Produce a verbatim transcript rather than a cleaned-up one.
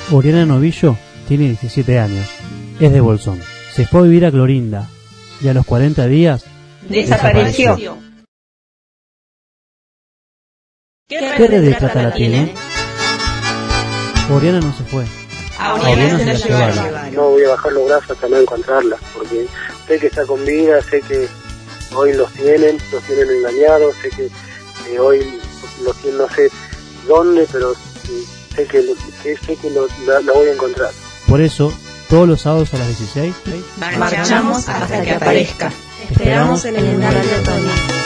Oriana Novillo tiene diecisiete años, es de Bolsón. Se fue a vivir a Clorinda y a los cuarenta días desapareció. desapareció. ¿Qué red de trata la tiene? Oriana no se fue. A Oriana Oriana se se la la llevaron. llevaron. No voy a bajar los brazos hasta no encontrarla, porque sé que está con vida, sé que hoy los tienen, los tienen engañados, sé que, que hoy los tienen, no sé dónde, pero sé que, que, sé que lo, la, la voy a encontrar. Por eso, todos los sábados a las dieciséis, Marchamos hasta que aparezca. Esperamos en el umbral de otoño.